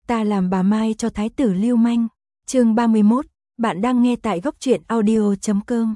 Ta làm bà Mai cho thái tử lưu manh. Chương 31, bạn đang nghe tại góc truyện audio.com.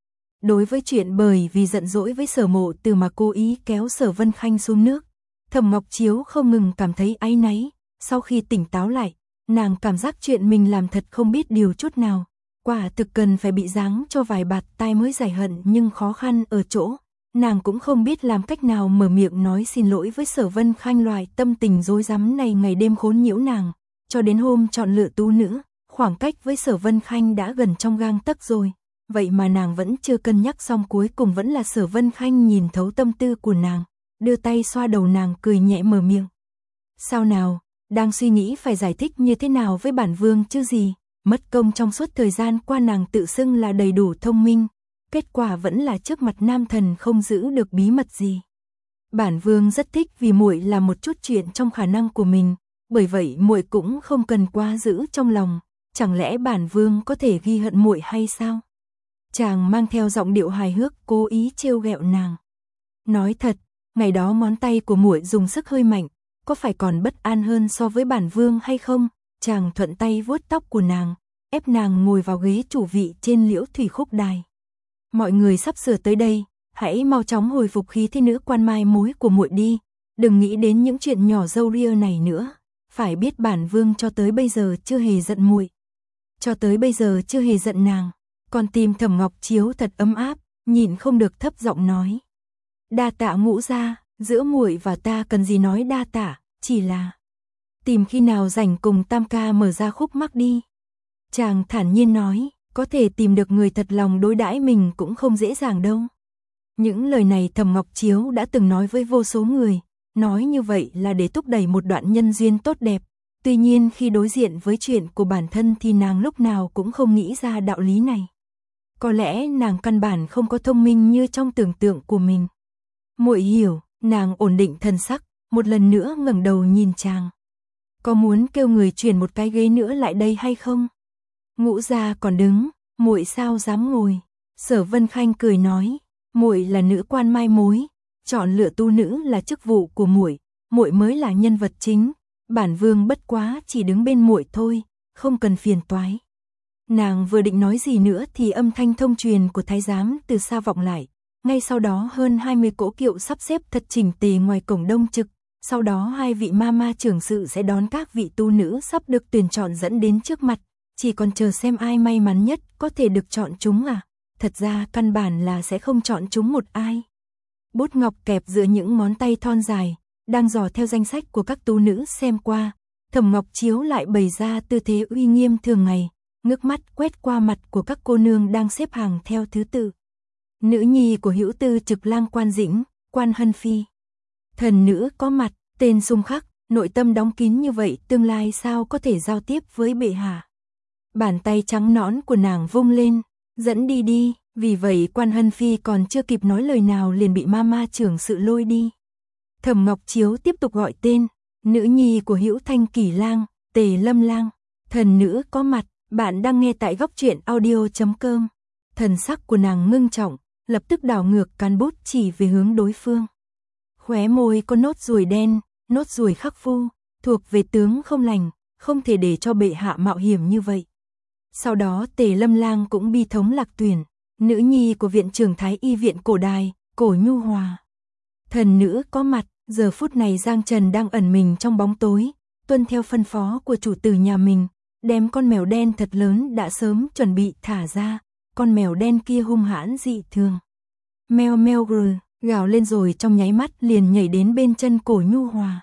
Đối với chuyện bởi vì giận dỗi với Sở Mộ Từ mà cố ý kéo Sở Vân Khanh xuống nước, Thẩm Ngọc Chiếu không ngừng cảm thấy áy náy. Sau khi tỉnh táo lại, nàng cảm giác chuyện mình làm thật không biết điều chút nào. Quả thực cần phải bị giáng cho vài bạt tai mới giải hận, nhưng khó khăn ở chỗ nàng cũng không biết làm cách nào mở miệng nói xin lỗi với Sở Vân Khanh. Loại tâm tình rối rắm này ngày đêm khốn nhiễu nàng, cho đến hôm chọn lựa tú nữ, khoảng cách với Sở Vân Khanh đã gần trong gang tấc rồi. Vậy mà nàng vẫn chưa cân nhắc xong, cuối cùng vẫn là Sở Vân Khanh nhìn thấu tâm tư của nàng, đưa tay xoa đầu nàng, cười nhẹ mở miệng. Sao nào, đang suy nghĩ phải giải thích như thế nào với bản vương chứ gì? Mất công trong suốt thời gian qua nàng tự xưng là đầy đủ thông minh, kết quả vẫn là trước mặt nam thần không giữ được bí mật gì. Bản vương rất thích vì muội làm một chút chuyện trong khả năng của mình, bởi vậy muội cũng không cần quá giữ trong lòng. Chẳng lẽ bản vương có thể ghi hận muội hay sao? Chàng mang theo giọng điệu hài hước, cố ý trêu ghẹo nàng. Nói thật, ngày đó ngón tay của muội dùng sức hơi mạnh, có phải còn bất an hơn so với bản vương hay không? Chàng thuận tay vuốt tóc của nàng, ép nàng ngồi vào ghế chủ vị trên Liễu Thủy Khúc Đài. Mọi người sắp sửa tới đây, hãy mau chóng hồi phục khí thế nữ quan mai mối của muội đi, đừng nghĩ đến những chuyện nhỏ râu ria này nữa. Phải biết bản vương cho tới bây giờ chưa hề giận muội, cho tới bây giờ chưa hề giận nàng. Con tim Thẩm Ngọc Chiếu thật ấm áp, nhịn không được thấp giọng nói: đa tạ ngũ gia, giữa muội và ta cần gì nói đa tạ, chỉ là tìm khi nào rảnh cùng tam ca mở ra khúc mắc đi. Chàng thản nhiên nói, có thể tìm được người thật lòng đối đãi mình cũng không dễ dàng đâu. Những lời này Thẩm Ngọc Chiếu đã từng nói với vô số người, nói như vậy là để thúc đẩy một đoạn nhân duyên tốt đẹp. Tuy nhiên khi đối diện với chuyện của bản thân thì nàng lúc nào cũng không nghĩ ra đạo lý này. Có lẽ nàng căn bản không có thông minh như trong tưởng tượng của mình. Muội hiểu, nàng ổn định thần sắc, một lần nữa ngẩng đầu nhìn chàng. Có muốn kêu người chuyển một cái ghế nữa lại đây hay không? Ngũ gia còn đứng, muội sao dám ngồi? Sở Vân Khanh cười nói, muội là nữ quan mai mối, chọn lựa tu nữ là chức vụ của muội, muội mới là nhân vật chính, bản vương bất quá chỉ đứng bên muội thôi, không cần phiền toái. Nàng vừa định nói gì nữa thì âm thanh thông truyền của thái giám từ xa vọng lại. Ngay sau đó hơn 20 cỗ kiệu sắp xếp thật chỉnh tề ngoài cổng đông trực. Sau đó hai vị ma trưởng sự sẽ đón các vị tu nữ sắp được tuyển chọn dẫn đến trước mặt. Chỉ còn chờ xem ai may mắn nhất có thể được chọn chúng à. Thật ra căn bản là sẽ không chọn chúng một ai. Bút ngọc kẹp giữa những ngón tay thon dài, đang dò theo danh sách của các tu nữ xem qua. Thẩm Ngọc Chiếu lại bày ra tư thế uy nghiêm thường ngày, ngước mắt quét qua mặt của các cô nương đang xếp hàng theo thứ tự. Nữ nhi của Hữu Tư Trực Lang Quan Dĩnh, Quan Hân Phi. Thần nữ có mặt, tên xung khắc, nội tâm đóng kín như vậy, tương lai sao có thể giao tiếp với bệ hạ. Bàn tay trắng nõn của nàng vung lên, dẫn đi đi, vì vậy Quan Hân Phi còn chưa kịp nói lời nào liền bị ma trưởng sự lôi đi. Thẩm Ngọc Chiếu tiếp tục gọi tên, nữ nhi của Hữu Thanh Kỷ Lang, Tề Lâm Lang. Thần nữ có mặt, bạn đang nghe tại góc truyện audio.com. Thần sắc của nàng ngưng trọng, lập tức đảo ngược cán bút chỉ về hướng đối phương. Khóe môi có nốt ruồi đen, nốt ruồi khắc phu, thuộc về tướng không lành, không thể để cho bệ hạ mạo hiểm như vậy. Sau đó Tề Lâm Lang cũng bi thống lạc tuyển, nữ nhi của viện trưởng Thái Y viện Cổ Đài, Cổ Nhu Hòa. Thần nữ có mặt, giờ phút này Giang Trần đang ẩn mình trong bóng tối, tuân theo phân phó của chủ tử nhà mình, đem con mèo đen thật lớn đã sớm chuẩn bị thả ra. Con mèo đen kia hung hãn dị thường. Meo meo gừ, gào lên rồi trong nháy mắt liền nhảy đến bên chân Cổ Nhu Hòa.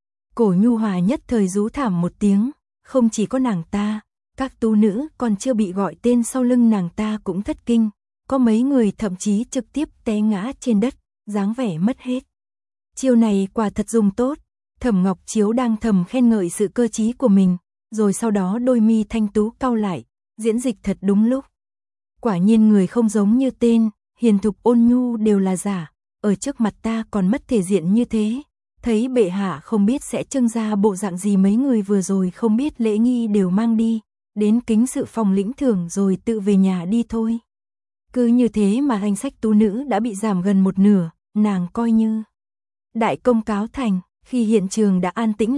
Cổ Nhu Hòa nhất thời rú thảm một tiếng, không chỉ có nàng ta, các tu nữ còn chưa bị gọi tên sau lưng nàng ta cũng thất kinh, có mấy người thậm chí trực tiếp té ngã trên đất, dáng vẻ mất hết. Chiêu này quả thật dùng tốt, Thẩm Ngọc Chiếu đang thầm khen ngợi sự cơ trí của mình, rồi sau đó đôi mi thanh tú cau lại, diễn dịch thật đúng lúc. Quả nhiên người không giống như tên, hiền thục ôn nhu đều là giả, ở trước mặt ta còn mất thể diện như thế. Thấy bệ hạ không biết sẽ trưng ra bộ dạng gì, mấy người vừa rồi không biết lễ nghi đều mang đi, đến kính sự phòng lĩnh thưởng rồi tự về nhà đi thôi. Cứ như thế mà danh sách tú nữ đã bị giảm gần một nửa, nàng coi như đại công cáo thành. Khi hiện trường đã an tĩnh lại,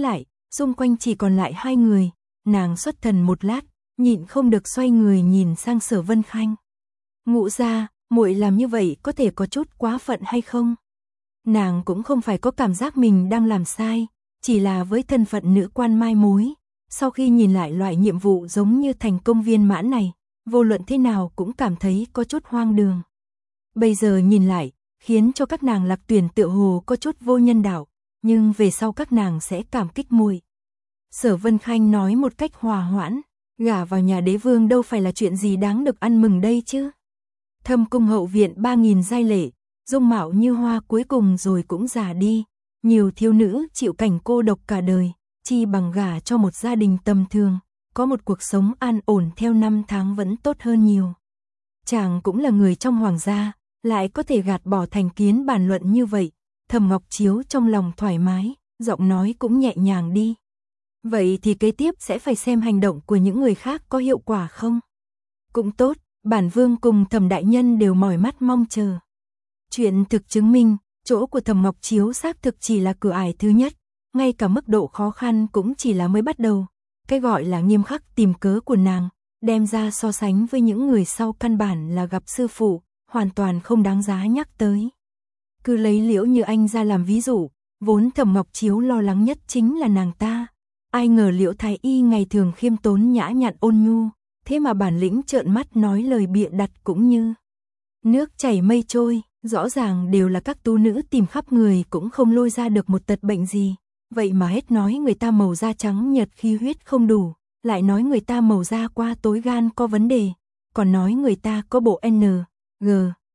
xung quanh chỉ còn lại hai người, nàng xuất thần một lát, nhịn không được xoay người nhìn sang Sở Vân Khanh. Ngũ gia, muội làm như vậy có thể có chút quá phận hay không? Nàng cũng không phải có cảm giác mình đang làm sai, chỉ là với thân phận nữ quan mai mối, sau khi nhìn lại loại nhiệm vụ giống như thành công viên mãn này, vô luận thế nào cũng cảm thấy có chút hoang đường. Bây giờ nhìn lại, khiến cho các nàng Lạc Tuyển tựa hồ có chút vô nhân đạo, nhưng về sau các nàng sẽ cảm kích muội. Sở Vân Khanh nói một cách hòa hoãn, gả vào nhà đế vương đâu phải là chuyện gì đáng được ăn mừng đây chứ. Thâm cung hậu viện 3000 giai lệ, dung mạo như hoa cuối cùng rồi cũng già đi, nhiều thiếu nữ chịu cảnh cô độc cả đời, chi bằng gả cho một gia đình tầm thường, có một cuộc sống an ổn theo năm tháng vẫn tốt hơn nhiều. Chàng cũng là người trong hoàng gia, lại có thể gạt bỏ thành kiến bàn luận như vậy, Thẩm Ngọc Chiếu trong lòng thoải mái, giọng nói cũng nhẹ nhàng đi. Vậy thì kế tiếp sẽ phải xem hành động của những người khác có hiệu quả không? Cũng tốt, bản vương cùng Thẩm đại nhân đều mỏi mắt mong chờ. Chuyện thực chứng minh, chỗ của Thẩm Ngọc Chiếu xác thực chỉ là cửa ải thứ nhất, ngay cả mức độ khó khăn cũng chỉ là mới bắt đầu. Cái gọi là nghiêm khắc tìm cớ của nàng, đem ra so sánh với những người sau căn bản là gặp sư phụ, hoàn toàn không đáng giá nhắc tới. Cứ lấy Liễu Như Anh ra làm ví dụ, vốn Thẩm Ngọc Chiếu lo lắng nhất chính là nàng ta. Ai ngờ Liễu Thái Y ngày thường khiêm tốn nhã nhặn ôn nhu, thế mà bản lĩnh trợn mắt nói lời bịa đặt cũng như nước chảy mây trôi, rõ ràng đều là các tú nữ tìm khắp người cũng không lôi ra được một tật bệnh gì. Vậy mà hết nói người ta màu da trắng nhợt khi huyết không đủ, lại nói người ta màu da qua tối gan có vấn đề, còn nói người ta có bộ N, G,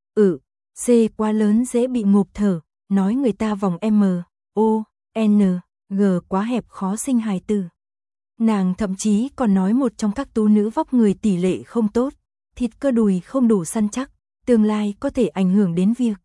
C quá lớn dễ bị ngộp thở, nói người ta vòng M, O, N, G quá hẹp khó sinh hài tử. Nàng thậm chí còn nói một trong các tú nữ vóc người tỷ lệ không tốt, thịt cơ đùi không đủ săn chắc, tương lai có thể ảnh hưởng đến việc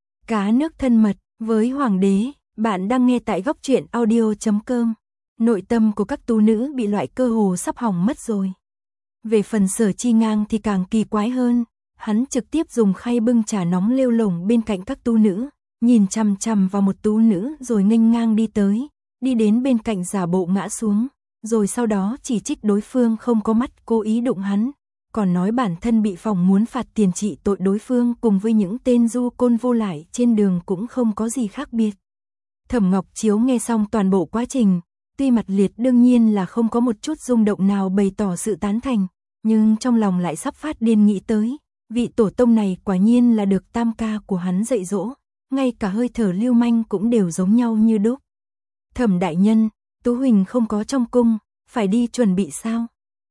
cá nước thân mật với hoàng đế. Bạn đang nghe tại góc truyện audio.com. Nội tâm của các tú nữ bị loại cơ hồ sắp hỏng mất rồi. Về phần Sở Chi Ngang thì càng kỳ quái hơn, hắn trực tiếp dùng khay bưng trà nóng lêu lổng bên cạnh các tú nữ, nhìn chằm chằm vào một tú nữ rồi nghênh ngang đi tới, đi đến bên cạnh giả bộ ngã xuống, rồi sau đó chỉ trích đối phương không có mắt cố ý đụng hắn, còn nói bản thân bị phòng muốn phạt tiền trị tội đối phương cùng với những tên du côn vô lại trên đường cũng không có gì khác biệt. Thẩm Ngọc Chiếu nghe xong toàn bộ quá trình, tuy mặt liệt đương nhiên là không có một chút rung động nào bày tỏ sự tán thành, nhưng trong lòng lại sắp phát điên nghĩ tới, vị tổ tông này quả nhiên là được tam ca của hắn dạy dỗ, ngay cả hơi thở lưu manh cũng đều giống nhau như đúc. Thẩm đại nhân, Tú Huỳnh không có trong cung, phải đi chuẩn bị sao?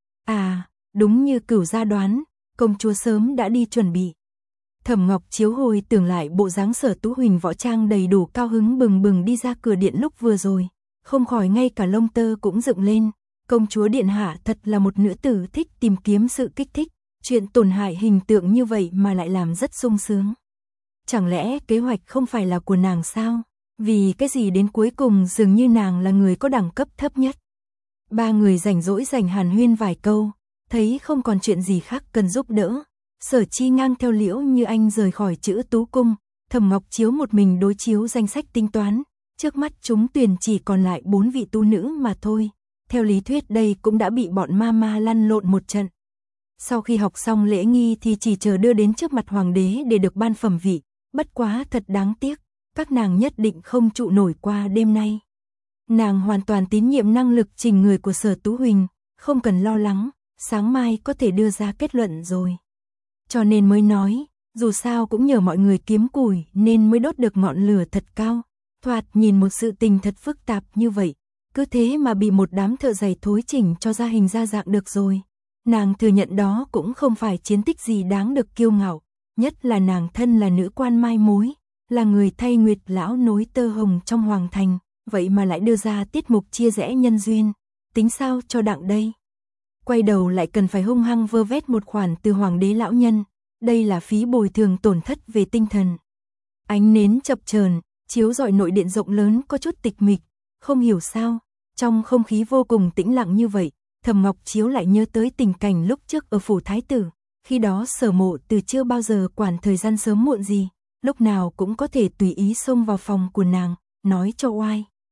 À, đúng như Cửu gia đoán, công chúa sớm đã đi chuẩn bị. Thẩm Ngọc Chiếu hồi tưởng lại bộ dáng Sở Tú Huỳnh võ trang đầy đủ cao hứng bừng bừng đi ra cửa điện lúc vừa rồi, không khỏi ngay cả lông tơ cũng dựng lên. Công chúa điện hạ thật là một nữ tử thích tìm kiếm sự kích thích, chuyện tổn hại hình tượng như vậy mà lại làm rất sung sướng. Chẳng lẽ kế hoạch không phải là của nàng sao? Vì cái gì đến cuối cùng dường như nàng là người có đẳng cấp thấp nhất. Ba người rảnh rỗi hàn huyên vài câu, thấy không còn chuyện gì khác cần giúp đỡ. Sở Chi Ngang theo Liễu Như Anh rời khỏi Chữ Tú Cung, Thẩm Ngọc Chiếu một mình đối chiếu danh sách tính toán, trước mắt chúng tuyển chỉ còn lại 4 vị tu nữ mà thôi. Theo lý thuyết đây cũng đã bị bọn ma lăn lộn một trận. Sau khi học xong lễ nghi thì chỉ chờ đưa đến trước mặt hoàng đế để được ban phẩm vị, bất quá thật đáng tiếc, các nàng nhất định không trụ nổi qua đêm nay. Nàng hoàn toàn tín nhiệm năng lực trình người của Sở Tú Huỳnh, không cần lo lắng, sáng mai có thể đưa ra kết luận rồi. Cho nên mới nói, dù sao cũng nhờ mọi người kiếm củi nên mới đốt được ngọn lửa thật cao. Thoạt nhìn một sự tình thật phức tạp như vậy, cứ thế mà bị một đám thợ giày thối chỉnh cho ra hình ra dạng được rồi. Nàng thừa nhận đó cũng không phải chiến tích gì đáng được kiêu ngạo, nhất là nàng thân là nữ quan mai mối, là người thay Nguyệt lão nối tơ hồng trong hoàng thành, vậy mà lại đưa ra tiết mục chia rẽ nhân duyên, tính sao cho đặng đây. Quay đầu lại cần phải hung hăng vơ vét một khoản từ hoàng đế lão nhân, đây là phí bồi thường tổn thất về tinh thần. Ánh nến chập chờn, chiếu rọi nội điện rộng lớn có chút tịch mịch, không hiểu sao, trong không khí vô cùng tĩnh lặng như vậy, Thẩm Ngọc Chiếu lại nhớ tới tình cảnh lúc trước ở phủ thái tử, khi đó Sở Mộ từ chưa bao giờ quản thời gian sớm muộn gì, lúc nào cũng có thể tùy ý xông vào phòng của nàng, nói cho oai.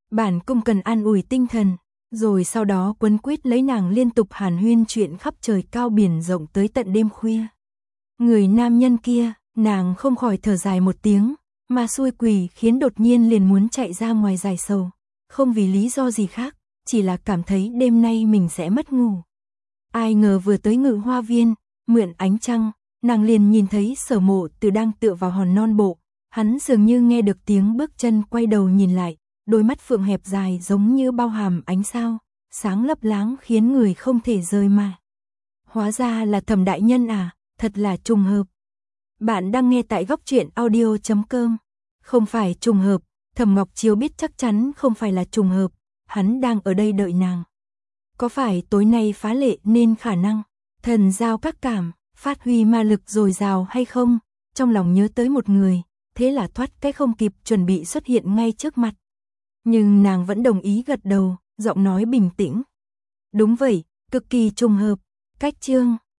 Bản cung cần an ủi tinh thần, rồi sau đó quấn quýt lấy nàng liên tục hàn huyên chuyện khắp trời cao biển rộng tới tận đêm khuya. Người nam nhân kia, nàng không khỏi thở dài một tiếng, mà xui quỷ khiến đột nhiên liền muốn chạy ra ngoài giải sầu, không vì lý do gì khác, chỉ là cảm thấy đêm nay mình sẽ mất ngủ. Ai ngờ vừa tới Ngự Hoa Viên, mượn ánh trăng, nàng liền nhìn thấy Sở Mộ Từ đang tựa vào hòn non bộ, hắn dường như nghe được tiếng bước chân quay đầu nhìn lại, đôi mắt phượng hẹp dài giống như bao hàm ánh sao, sáng lấp láng khiến người không thể rời mà. Hóa ra là Thẩm đại nhân à, thật là trùng hợp. Bạn đang nghe tại góc truyện audio.com. Không phải trùng hợp, Thẩm Ngọc Chiêu biết chắc chắn không phải là trùng hợp, hắn đang ở đây đợi nàng. Có phải tối nay phá lệ nên khả năng thần giao các cảm, phát huy ma lực dồi dào hay không? Trong lòng nhớ tới một người, thế là thoát cái không kịp chuẩn bị xuất hiện ngay trước mặt. Nhưng nàng vẫn đồng ý gật đầu, giọng nói bình tĩnh. Đúng vậy, cực kỳ trùng hợp. Cách chương